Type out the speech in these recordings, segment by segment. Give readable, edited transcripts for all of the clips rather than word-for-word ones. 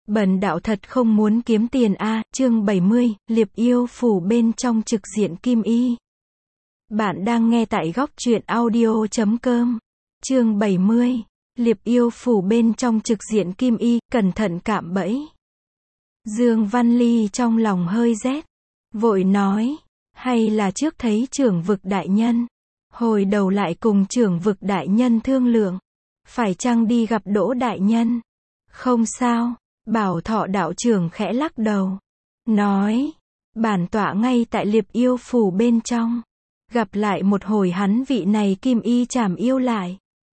Bần đạo thật không muốn kiếm tiền a. Chương 70, Liệp Yêu Phủ bên trong trực diện Kim Y. Bạn đang nghe tại góc truyện audio.com. Chương 70, Liệp Yêu Phủ bên trong trực diện Kim Y, cẩn thận cạm bẫy. Dương Văn Ly trong lòng hơi rét, vội nói, hay là trước thấy trưởng vực đại nhân, hồi đầu lại cùng trưởng vực đại nhân thương lượng, phải chăng đi gặp Đỗ đại nhân? Không sao. Bảo Thọ đạo trưởng khẽ lắc đầu, nói, bản tọa ngay tại Liệp Yêu Phủ bên trong, gặp lại một hồi hắn vị này Kim Y Trảm Yêu lại.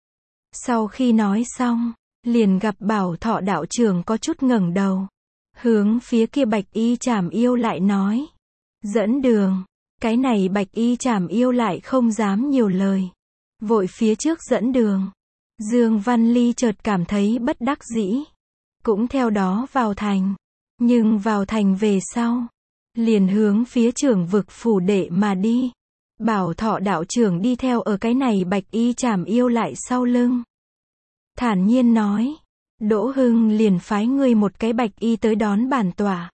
Sau khi nói xong, liền gặp Bảo Thọ đạo trưởng có chút ngẩng đầu, hướng phía kia Bạch Y Trảm Yêu lại nói, dẫn đường. Cái này Bạch Y Trảm Yêu lại không dám nhiều lời, vội phía trước dẫn đường. Dương Văn Ly chợt cảm thấy bất đắc dĩ, cũng theo đó vào thành. Nhưng vào thành về sau, liền hướng phía trưởng vực phủ đệ mà đi. Bảo Thọ đạo trưởng đi theo ở cái này Bạch Y Trảm Yêu lại sau lưng. Thản nhiên nói, Đỗ Hưng liền phái ngươi một cái Bạch Y tới đón bản tọa.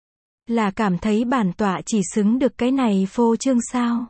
Là cảm thấy bản tọa chỉ xứng được cái này phô trương sao?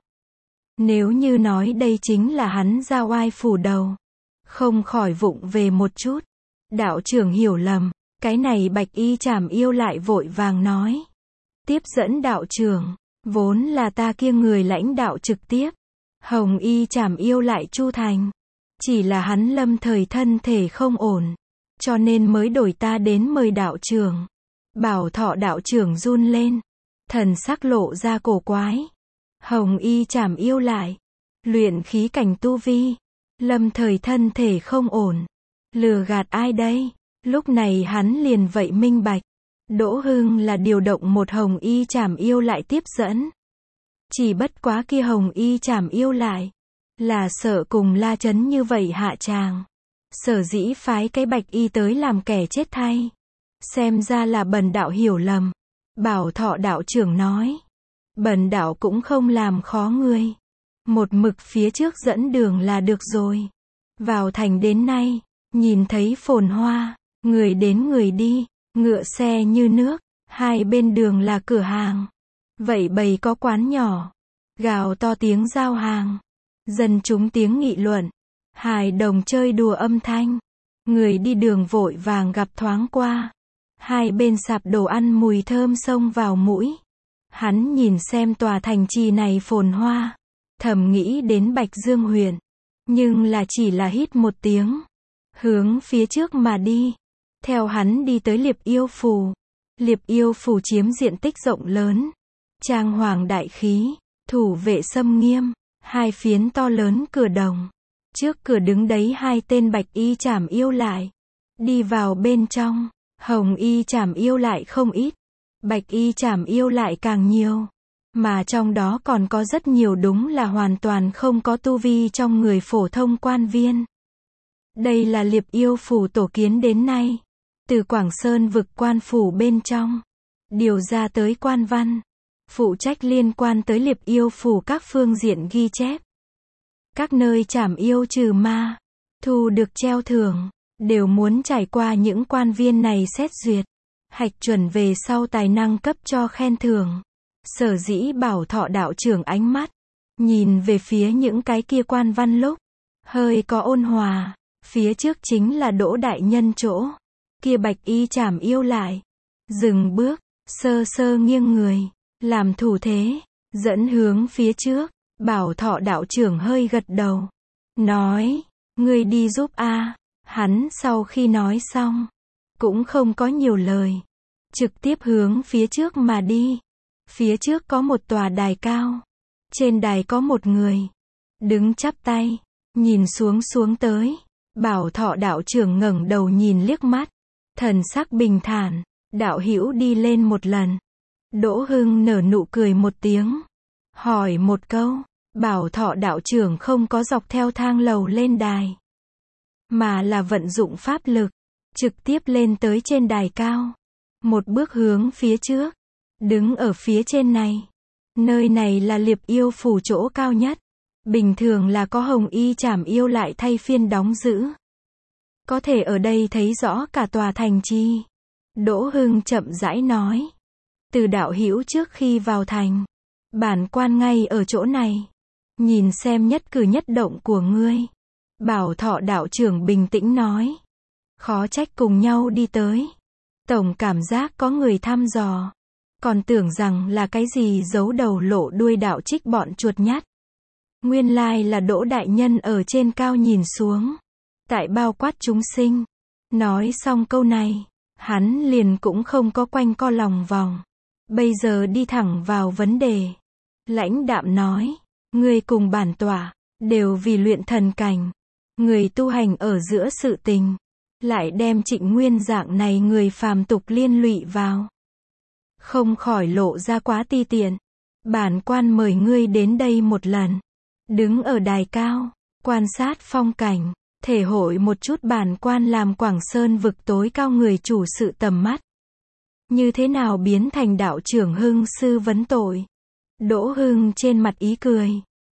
Nếu như nói đây chính là hắn ra oai phủ đầu, không khỏi vụng về một chút. Đạo trưởng hiểu lầm. Cái này Bạch Y Trảm Yêu lại vội vàng nói, tiếp dẫn đạo trưởng, vốn là ta kia người lãnh đạo trực tiếp. Hồng Y Trảm Yêu lại Chu Thành, chỉ là hắn lâm thời thân thể không ổn, cho nên mới đổi ta đến mời đạo trưởng. Bảo Thọ đạo trưởng run lên, thần sắc lộ ra cổ quái. Hồng Y Trảm Yêu lại, luyện khí cảnh tu vi, lâm thời thân thể không ổn, lừa gạt ai đây? Lúc này hắn liền vậy minh bạch, Đỗ Hưng là điều động một Hồng Y Trảm Yêu lại tiếp dẫn. Chỉ bất quá kia Hồng Y Trảm Yêu lại, là sợ cùng La Chấn như vậy hạ tràng, sở dĩ phái cái Bạch Y tới làm kẻ chết thay. Xem ra là bần đạo hiểu lầm. Bảo Thọ đạo trưởng nói, bần đạo cũng không làm khó ngươi, một mực phía trước dẫn đường là được rồi. Vào thành đến nay, nhìn thấy phồn hoa, người đến người đi, ngựa xe như nước, hai bên đường là cửa hàng. Vậy bầy có quán nhỏ, gào to tiếng giao hàng, dân chúng tiếng nghị luận, hài đồng chơi đùa âm thanh, người đi đường vội vàng gặp thoáng qua. Hai bên sạp đồ ăn mùi thơm xông vào mũi. Hắn nhìn xem tòa thành trì này phồn hoa, thầm nghĩ đến Bạch Dương huyện, nhưng là chỉ là hít một tiếng, hướng phía trước mà đi. Theo hắn đi tới Liệp Yêu Phủ. Liệp Yêu Phủ chiếm diện tích rộng lớn, trang hoàng đại khí, thủ vệ xâm nghiêm, hai phiến to lớn cửa đồng. Trước cửa đứng đấy hai tên Bạch Y Trảm Yêu lại. Đi vào bên trong, Hồng Y Trảm Yêu lại không ít, Bạch Y Trảm Yêu lại càng nhiều. Mà trong đó còn có rất nhiều đúng là hoàn toàn không có tu vi trong người phổ thông quan viên. Đây là Liệp Yêu Phủ tổ kiến đến nay, từ Quảng Sơn vực quan phủ bên trong, điều ra tới quan văn, phụ trách liên quan tới Liệp Yêu Phủ các phương diện ghi chép. Các nơi trảm yêu trừ ma, thu được treo thưởng, đều muốn trải qua những quan viên này xét duyệt, hạch chuẩn về sau tài năng cấp cho khen thưởng. Sở dĩ Bảo Thọ đạo trưởng ánh mắt, nhìn về phía những cái kia quan văn lúc, hơi có ôn hòa. Phía trước chính là Đỗ đại nhân chỗ. Kia Bạch Y Trảm Yêu lại, dừng bước, sơ sơ nghiêng người, làm thủ thế, dẫn hướng phía trước. Bảo Thọ đạo trưởng hơi gật đầu, nói, ngươi đi giúp a. Hắn sau khi nói xong, cũng không có nhiều lời, trực tiếp hướng phía trước mà đi. Phía trước có một tòa đài cao, trên đài có một người, đứng chắp tay, nhìn xuống tới. Bảo Thọ đạo trưởng ngẩng đầu nhìn liếc mắt, thần sắc bình thản, đạo hữu đi lên một lần. Đỗ Hưng nở nụ cười một tiếng, hỏi một câu. Bảo Thọ đạo trưởng không có dọc theo thang lầu lên đài, mà là vận dụng pháp lực, trực tiếp lên tới trên đài cao. Một bước hướng phía trước, đứng ở phía trên này. Nơi này là Liệp Yêu Phủ chỗ cao nhất. Bình thường là có Hồng Y Trảm Yêu lại thay phiên đóng giữ. Có thể ở đây thấy rõ cả tòa thành trì. Đỗ Hưng chậm rãi nói. Từ đạo hữu trước khi vào thành, bản quan ngay ở chỗ này, nhìn xem nhất cử nhất động của ngươi. Bảo Thọ đạo trưởng bình tĩnh nói. Khó trách cùng nhau đi tới. Tổng cảm giác có người thăm dò. Còn tưởng rằng là cái gì giấu đầu lộ đuôi đạo trích bọn chuột nhắt. Nguyên lai là Đỗ đại nhân ở trên cao nhìn xuống. Tại bao quát chúng sinh. Nói xong câu này, hắn liền cũng không có quanh co lòng vòng. Bây giờ đi thẳng vào vấn đề. Lãnh đạm nói, ngươi cùng bản tọa, đều vì luyện thần cảnh. Người tu hành ở giữa sự tình, lại đem Trịnh Nguyên dạng này người phàm tục liên lụy vào. Không khỏi lộ ra quá ti tiện. Bản quan mời ngươi đến đây một lần. Đứng ở đài cao, quan sát phong cảnh, thể hội một chút bản quan làm Quảng Sơn vực tối cao người chủ sự tầm mắt. Như thế nào biến thành đạo trưởng Hưng sư vấn tội. Đỗ Hưng trên mặt ý cười.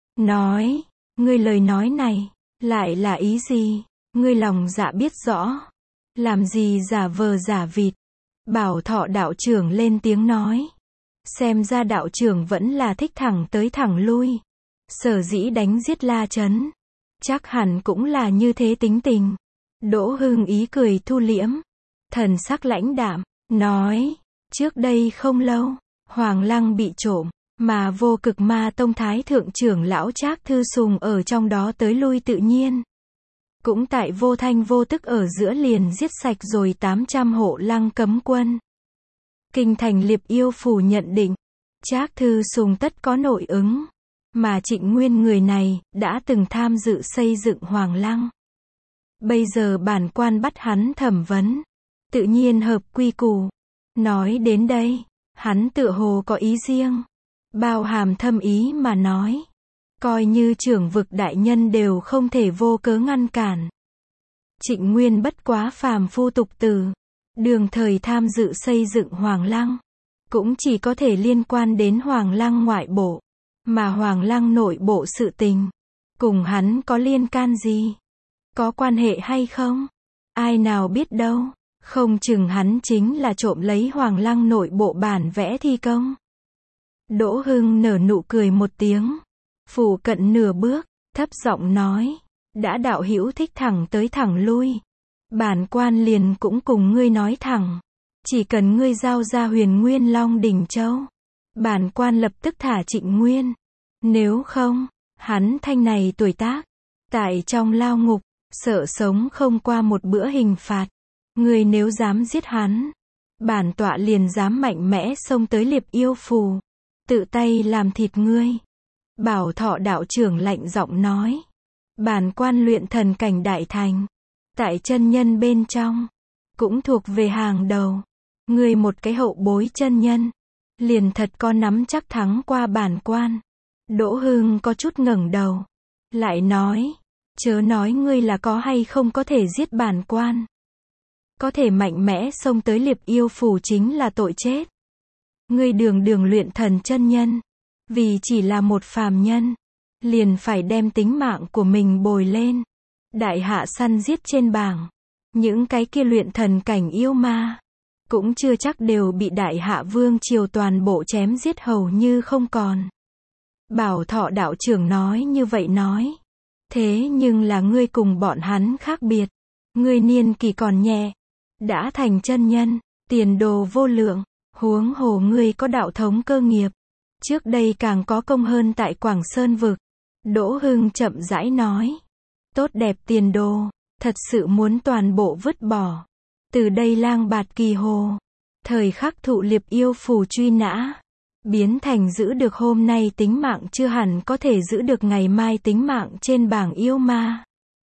Nói, ngươi lời nói này, lại là ý gì? Ngươi lòng dạ biết rõ. Làm gì giả vờ giả vịt. Bảo Thọ đạo trưởng lên tiếng nói. Xem ra đạo trưởng vẫn là thích thẳng tới thẳng lui. Sở dĩ đánh giết La Trấn. Chắc hẳn cũng là như thế tính tình. Đỗ Hưng ý cười thu liễm. Thần sắc lãnh đạm, nói. Trước đây không lâu, Hoàng Lăng bị trộm. Mà Vô Cực Ma Tông Thái thượng trưởng lão Trác Thư Sùng ở trong đó tới lui tự nhiên. Cũng tại vô thanh vô tức ở giữa liền giết sạch rồi 800 hộ Lăng cấm quân. Kinh thành Liệp Yêu Phủ nhận định, Trác Thư Sùng tất có nội ứng. Mà Trịnh Nguyên người này, đã từng tham dự xây dựng Hoàng Lăng. Bây giờ bản quan bắt hắn thẩm vấn. Tự nhiên hợp quy củ. Nói đến đây, hắn tựa hồ có ý riêng. Bao hàm thâm ý mà nói. Coi như trưởng vực đại nhân đều không thể vô cớ ngăn cản. Trịnh Nguyên bất quá phàm phu tục tử. Đường thời tham dự xây dựng Hoàng Lăng. Cũng chỉ có thể liên quan đến Hoàng Lăng ngoại bộ. Mà Hoàng Lăng nội bộ sự tình. Cùng hắn có liên can gì? Có quan hệ hay không? Ai nào biết đâu. Không chừng hắn chính là trộm lấy Hoàng Lăng nội bộ bản vẽ thi công. Đỗ Hưng nở nụ cười một tiếng. Phủ cận nửa bước, thấp giọng nói. Đã đạo hữu thích thẳng tới thẳng lui. Bản quan liền cũng cùng ngươi nói thẳng. Chỉ cần ngươi giao ra Huyền Nguyên Long Đỉnh Châu. Bản quan lập tức thả Trịnh Nguyên. Nếu không, hắn thanh này tuổi tác. Tại trong lao ngục, sợ sống không qua một bữa hình phạt. Ngươi nếu dám giết hắn. Bản tọa liền dám mạnh mẽ xông tới Liệp Yêu Phủ. Tự tay làm thịt ngươi. Bảo Thọ đạo trưởng lạnh giọng nói. Bản quan luyện thần cảnh đại thành. Tại chân nhân bên trong. Cũng thuộc về hàng đầu. Ngươi một cái hậu bối chân nhân. Liền thật có nắm chắc thắng qua bản quan. Đỗ Hưng có chút ngẩng đầu. Lại nói. Chớ nói ngươi là có hay không có thể giết bản quan. Có thể mạnh mẽ xông tới Liệp Yêu Phủ chính là tội chết. Ngươi đường đường luyện thần chân nhân. Vì chỉ là một phàm nhân. Liền phải đem tính mạng của mình bồi lên. Đại hạ săn giết trên bảng. Những cái kia luyện thần cảnh yêu ma. Cũng chưa chắc đều bị đại hạ vương triều toàn bộ chém giết hầu như không còn. Bảo Thọ đạo trưởng nói như vậy nói. Thế nhưng là ngươi cùng bọn hắn khác biệt. Ngươi niên kỳ còn nhẹ. Đã thành chân nhân. Tiền đồ vô lượng. Huống hồ ngươi có đạo thống cơ nghiệp. Trước đây càng có công hơn tại Quảng Sơn vực. Đỗ Hưng chậm rãi nói. Tốt đẹp tiền đồ. Thật sự muốn toàn bộ vứt bỏ. Từ đây lang bạt kỳ hồ. Thời khắc thụ Liệp Yêu Phủ truy nã. Biến thành giữ được hôm nay tính mạng chưa hẳn có thể giữ được ngày mai tính mạng trên bảng yêu ma.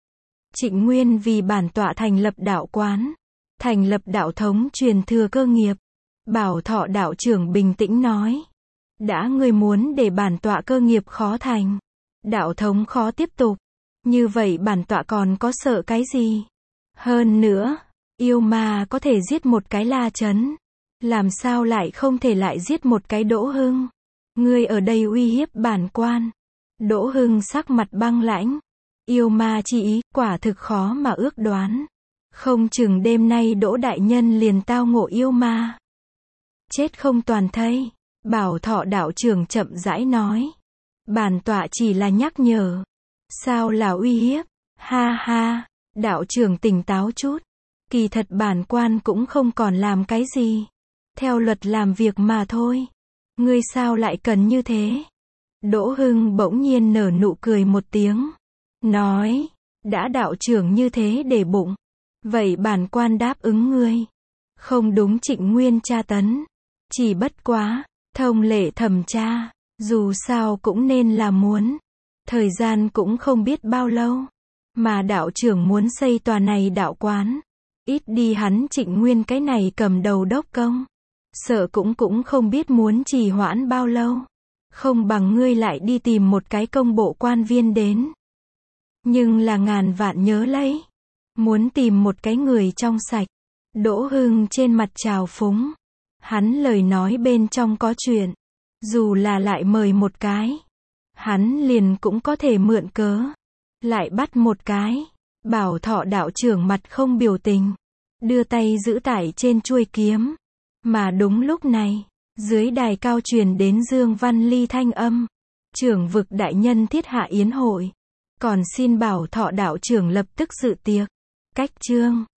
Trịnh Nguyên vì bản tọa thành lập đạo quán. Thành lập đạo thống truyền thừa cơ nghiệp. Bảo Thọ đạo trưởng bình tĩnh nói. Đã ngươi muốn để bản tọa cơ nghiệp khó thành. Đạo thống khó tiếp tục. Như vậy bản tọa còn có sợ cái gì? Hơn nữa, yêu ma có thể giết một cái La Trấn. Làm sao lại không thể lại giết một cái Đỗ Hưng? Ngươi ở đây uy hiếp bản quan. Đỗ Hưng sắc mặt băng lãnh. Yêu ma chi ý, quả thực khó mà ước đoán. Không chừng đêm nay Đỗ đại nhân liền tao ngộ yêu ma. Chết không toàn thây. Bảo Thọ đạo trưởng chậm rãi nói. Bản tọa chỉ là nhắc nhở. Sao là uy hiếp? Ha ha, đạo trưởng tỉnh táo chút. Kỳ thật bản quan cũng không còn làm cái gì. Theo luật làm việc mà thôi. Ngươi sao lại cần như thế? Đỗ Hưng bỗng nhiên nở nụ cười một tiếng. Nói, đã đạo trưởng như thế để bụng. Vậy bản quan đáp ứng ngươi. Không đúng Trịnh Nguyên tra tấn. Chỉ bất quá, thông lệ thẩm tra. Dù sao cũng nên là muốn. Thời gian cũng không biết bao lâu. Mà đạo trưởng muốn xây tòa này đạo quán. Ít đi hắn Trịnh Nguyên cái này cầm đầu đốc công. Sợ cũng không biết muốn trì hoãn bao lâu. Không bằng ngươi lại đi tìm một cái công bộ quan viên đến. Nhưng là ngàn vạn nhớ lấy. Muốn tìm một cái người trong sạch. Đỗ Hưng trên mặt trào phúng. Hắn lời nói bên trong có chuyện. Dù là lại mời một cái. Hắn liền cũng có thể mượn cớ. Lại bắt một cái. Bảo Thọ đạo trưởng mặt không biểu tình. Đưa tay giữ tải trên chuôi kiếm. Mà đúng lúc này, dưới đài cao truyền đến Dương Văn Ly thanh âm. Trưởng vực đại nhân thiết hạ yến hội. Còn xin Bảo Thọ đạo trưởng lập tức dự tiệc. Cách chương.